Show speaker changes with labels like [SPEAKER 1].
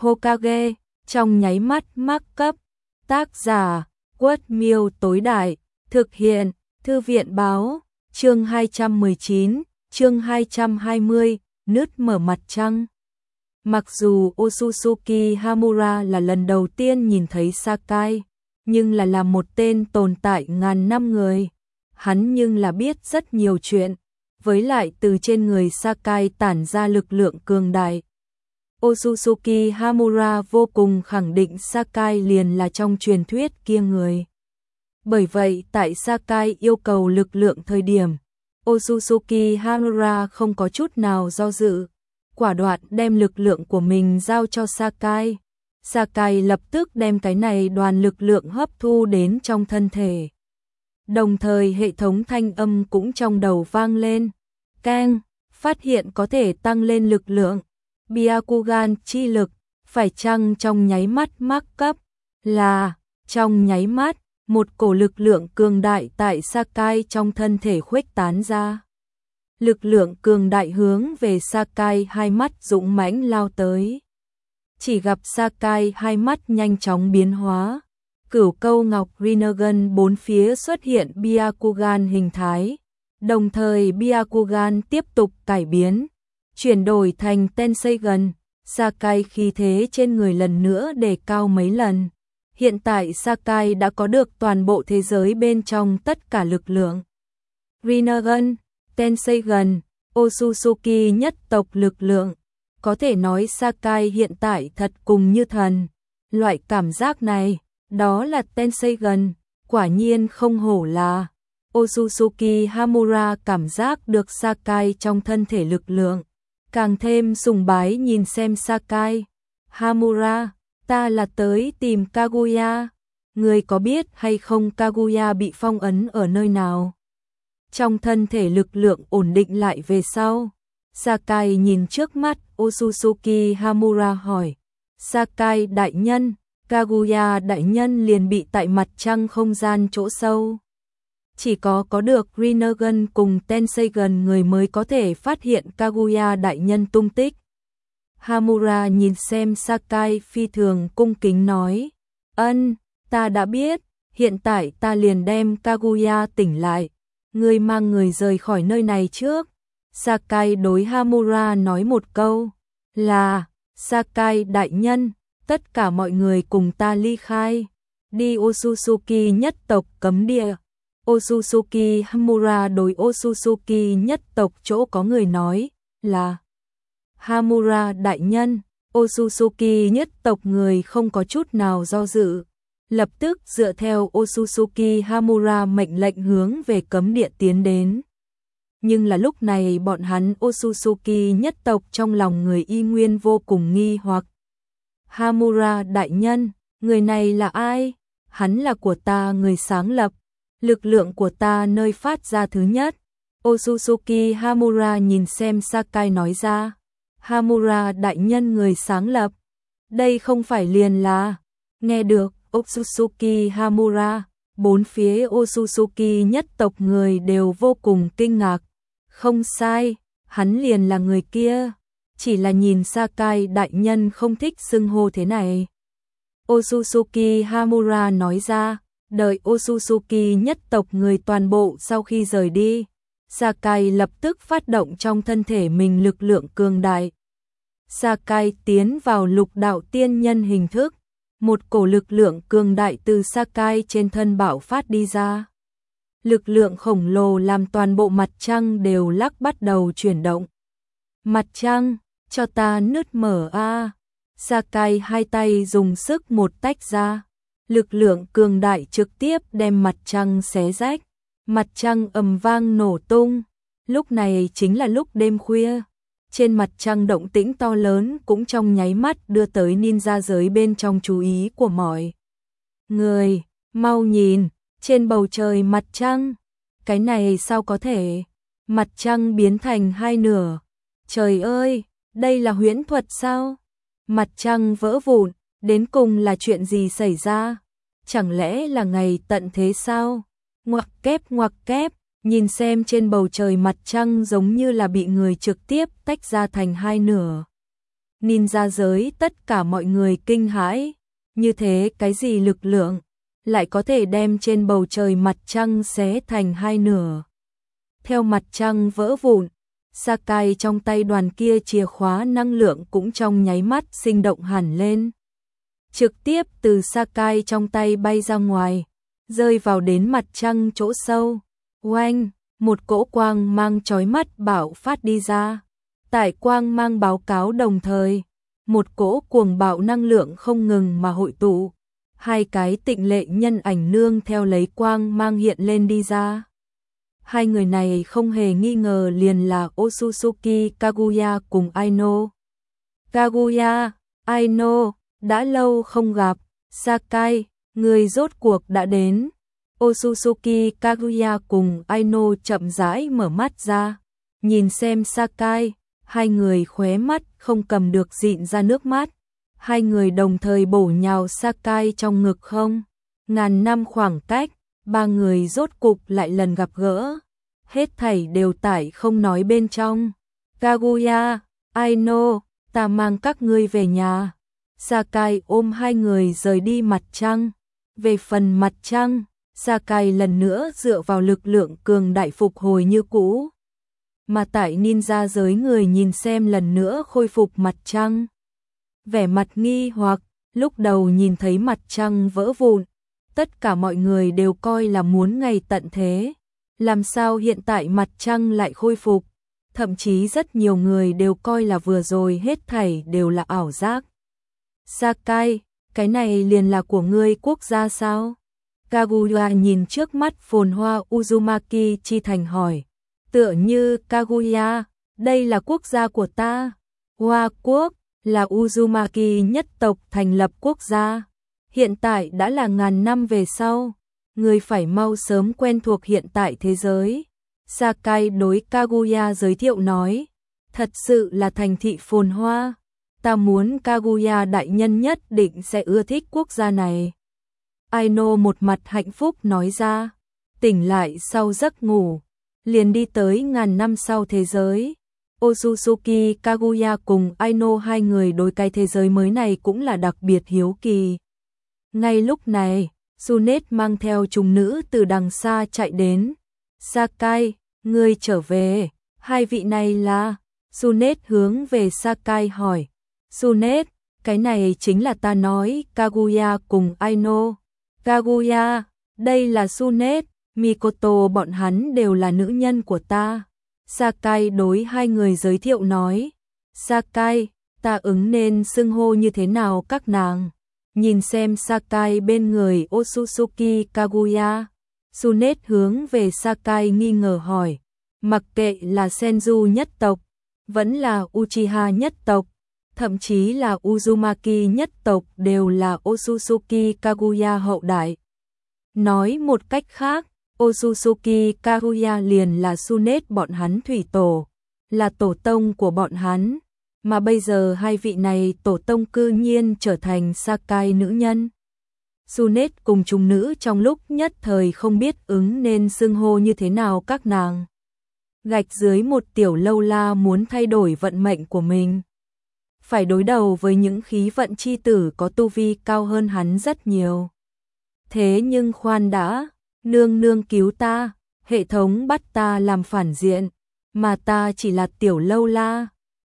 [SPEAKER 1] Hokage, trong nháy mắt mắc cấp. Tác giả, Quất Miêu tối đại, thực hiện, Thư viện báo, chương 219, chương 220, nứt mở mặt trăng. Mặc dù Otsutsuki Hamura là lần đầu tiên nhìn thấy Sakai, nhưng là một tên tồn tại ngàn năm người. Hắn nhưng là biết rất nhiều chuyện, với lại từ trên người Sakai tản ra lực lượng cường đại. Otsutsuki Hamura vô cùng khẳng định Sakai liền là trong truyền thuyết kia người. Bởi vậy tại Sakai yêu cầu lực lượng thời điểm, Otsutsuki Hamura không có chút nào do dự, quả đoán đem lực lượng của mình giao cho Sakai. Sakai lập tức đem cái này đoàn lực lượng hấp thu đến trong thân thể. Đồng thời hệ thống thanh âm cũng trong đầu vang lên. Keng, phát hiện có thể tăng lên lực lượng. Byakugan chi lực, phải chăng trong nháy mắt mắc cấp? Là, trong nháy mắt, một cổ lực lượng cường đại tại Sakai trong thân thể khuếch tán ra. Lực lượng cường đại hướng về Sakai hai mắt dũng mãnh lao tới. Chỉ gặp Sakai hai mắt nhanh chóng biến hóa. Cửu câu ngọc Rinnegan bốn phía xuất hiện Byakugan hình thái. Đồng thời Byakugan tiếp tục cải biến, chuyển đổi thành Tenseigan. Sakai khí thế trên người lần nữa đề cao mấy lần. Hiện tại Sakai đã có được toàn bộ thế giới bên trong tất cả lực lượng. Rinnegan, Tenseigan, Otsutsuki nhất tộc lực lượng. Có thể nói Sakai hiện tại thật cùng như thần. Loại cảm giác này, đó là Tenseigan, quả nhiên không hổ là. Otsutsuki Hamura cảm giác được Sakai trong thân thể lực lượng, càng thêm sùng bái nhìn xem Sakai. Hamura, ta là tới tìm Kaguya, người có biết hay không Kaguya bị phong ấn ở nơi nào? Trong thân thể lực lượng ổn định lại về sau, Sakai nhìn trước mắt Otsutsuki Hamura hỏi. Sakai đại nhân, Kaguya đại nhân liền bị tại mặt trăng không gian chỗ sâu. Chỉ có được Rinnegan cùng Tenseigan người mới có thể phát hiện Kaguya đại nhân tung tích. Hamura nhìn xem Sakai phi thường cung kính nói. Ân, ta đã biết, hiện tại ta liền đem Kaguya tỉnh lại. Ngươi mang người rời khỏi nơi này trước. Sakai đối Hamura nói một câu. Là, Sakai đại nhân, tất cả mọi người cùng ta ly khai. Đi Otsutsuki nhất tộc cấm địa. Otsutsuki Hamura đối Otsutsuki nhất tộc chỗ có người nói là. Hamura đại nhân, Otsutsuki nhất tộc người không có chút nào do dự. Lập tức dựa theo Otsutsuki Hamura mệnh lệnh hướng về cấm địa tiến đến. Nhưng là lúc này bọn hắn Otsutsuki nhất tộc trong lòng người y nguyên vô cùng nghi hoặc. Hamura đại nhân, người này là ai? Hắn là của ta người sáng lập. Lực lượng của ta nơi phát ra thứ nhất. Otsutsuki Hamura nhìn xem Sakai nói ra. Hamura đại nhân người sáng lập. Đây không phải liền là. Nghe được Otsutsuki Hamura, bốn phía Otsutsuki nhất tộc người đều vô cùng kinh ngạc. Không sai, hắn liền là người kia. Chỉ là nhìn Sakai đại nhân không thích xưng hô thế này. Otsutsuki Hamura nói ra. Đợi Otsutsuki nhất tộc người toàn bộ sau khi rời đi, Sakai lập tức phát động trong thân thể mình lực lượng cường đại. Sakai tiến vào lục đạo tiên nhân hình thức, một cổ lực lượng cường đại từ Sakai trên thân bạo phát đi ra. Lực lượng khổng lồ làm toàn bộ mặt trăng đều lắc bắt đầu chuyển động. Mặt trăng, cho ta nứt mở a. Sakai hai tay dùng sức một tách ra. Lực lượng cường đại trực tiếp đem mặt trăng xé rách, mặt trăng ầm vang nổ tung. Lúc này chính là lúc đêm khuya, trên mặt trăng động tĩnh to lớn cũng trong nháy mắt đưa tới ninja giới bên trong chú ý của mọi người. Mau nhìn, trên bầu trời mặt trăng, cái này sao có thể? Mặt trăng biến thành hai nửa. Trời ơi, đây là huyễn thuật sao? Mặt trăng vỡ vụn. Đến cùng là chuyện gì xảy ra? Chẳng lẽ là ngày tận thế sao? Ngoặc kép, nhìn xem trên bầu trời mặt trăng giống như là bị người trực tiếp tách ra thành hai nửa. ninja giới tất cả mọi người kinh hãi, như thế cái gì lực lượng, lại có thể đem trên bầu trời mặt trăng xé thành hai nửa. Theo mặt trăng vỡ vụn, Sakai trong tay đoàn kia chìa khóa năng lượng cũng trong nháy mắt sinh động hẳn lên. Trực tiếp từ Sakai trong tay bay ra ngoài, rơi vào đến mặt trăng chỗ sâu. Oanh, một cỗ quang mang chói mắt bạo phát đi ra. Tại quang mang báo cáo đồng thời, một cỗ cuồng bạo năng lượng không ngừng mà hội tụ. Hai cái tịnh lệ nhân ảnh nương theo lấy quang mang hiện lên đi ra. Hai người này không hề nghi ngờ liền là Otsutsuki Kaguya cùng Aino. Kaguya, Aino, đã lâu không gặp, Sakai, người rốt cuộc đã đến. Otsutsuki Kaguya cùng Aino chậm rãi mở mắt ra, nhìn xem Sakai, hai người khóe mắt không cầm được dịn ra nước mắt. Hai người đồng thời bổ nhào Sakai trong ngực không. Ngàn năm khoảng cách, ba người rốt cục lại lần gặp gỡ. Hết thảy đều tải không nói bên trong. Kaguya, Aino, ta mang các ngươi về nhà. Sakai ôm hai người rời đi mặt trăng. Về phần mặt trăng, Sakai lần nữa dựa vào lực lượng cường đại phục hồi như cũ. Mà tại ninja giới người nhìn xem lần nữa khôi phục mặt trăng. Vẻ mặt nghi hoặc, lúc đầu nhìn thấy mặt trăng vỡ vụn, tất cả mọi người đều coi là muốn ngày tận thế. Làm sao hiện tại mặt trăng lại khôi phục? Thậm chí rất nhiều người đều coi là vừa rồi hết thảy đều là ảo giác. Sakai, cái này liền là của ngươi quốc gia sao? Kaguya nhìn trước mắt phồn hoa Uzumaki chi thành hỏi. Tựa như Kaguya, đây là quốc gia của ta. Hoa quốc là Uzumaki nhất tộc thành lập quốc gia. Hiện tại đã là ngàn năm về sau. Người phải mau sớm quen thuộc hiện tại thế giới. Sakai đối Kaguya giới thiệu nói. Thật sự là thành thị phồn hoa. Ta muốn Kaguya đại nhân nhất định sẽ ưa thích quốc gia này. Aino một mặt hạnh phúc nói ra. Tỉnh lại sau giấc ngủ, liền đi tới ngàn năm sau thế giới. Otsutsuki Kaguya cùng Aino hai người đối cái thế giới mới này cũng là đặc biệt hiếu kỳ. Ngay lúc này, Tsunet mang theo trùng nữ từ đằng xa chạy đến. Sakai, ngươi trở về, hai vị này là... Tsunet hướng về Sakai hỏi. Tsunet, cái này chính là ta nói, Kaguya cùng Aino. Kaguya, đây là Tsunet, Mikoto bọn hắn đều là nữ nhân của ta. Sakai đối hai người giới thiệu nói. Sakai, ta ứng nên xưng hô như thế nào các nàng? Nhìn xem Sakai bên người Otsutsuki Kaguya. Tsunet hướng về Sakai nghi ngờ hỏi. Mặc kệ là Senju nhất tộc, vẫn là Uchiha nhất tộc, thậm chí là Uzumaki nhất tộc đều là Otsutsuki Kaguya hậu đại. Nói một cách khác, Otsutsuki Kaguya liền là Tsunet bọn hắn thủy tổ, là tổ tông của bọn hắn, mà bây giờ hai vị này tổ tông cư nhiên trở thành Sakai nữ nhân. Tsunet cùng trùng nữ trong lúc nhất thời không biết ứng nên xưng hô như thế nào các nàng. Gạch dưới một tiểu lâu la muốn thay đổi vận mệnh của mình. Phải đối đầu với những khí vận chi tử có tu vi cao hơn hắn rất nhiều. Thế nhưng khoan đã, nương nương cứu ta, hệ thống bắt ta làm phản diện, mà ta chỉ là tiểu lâu la.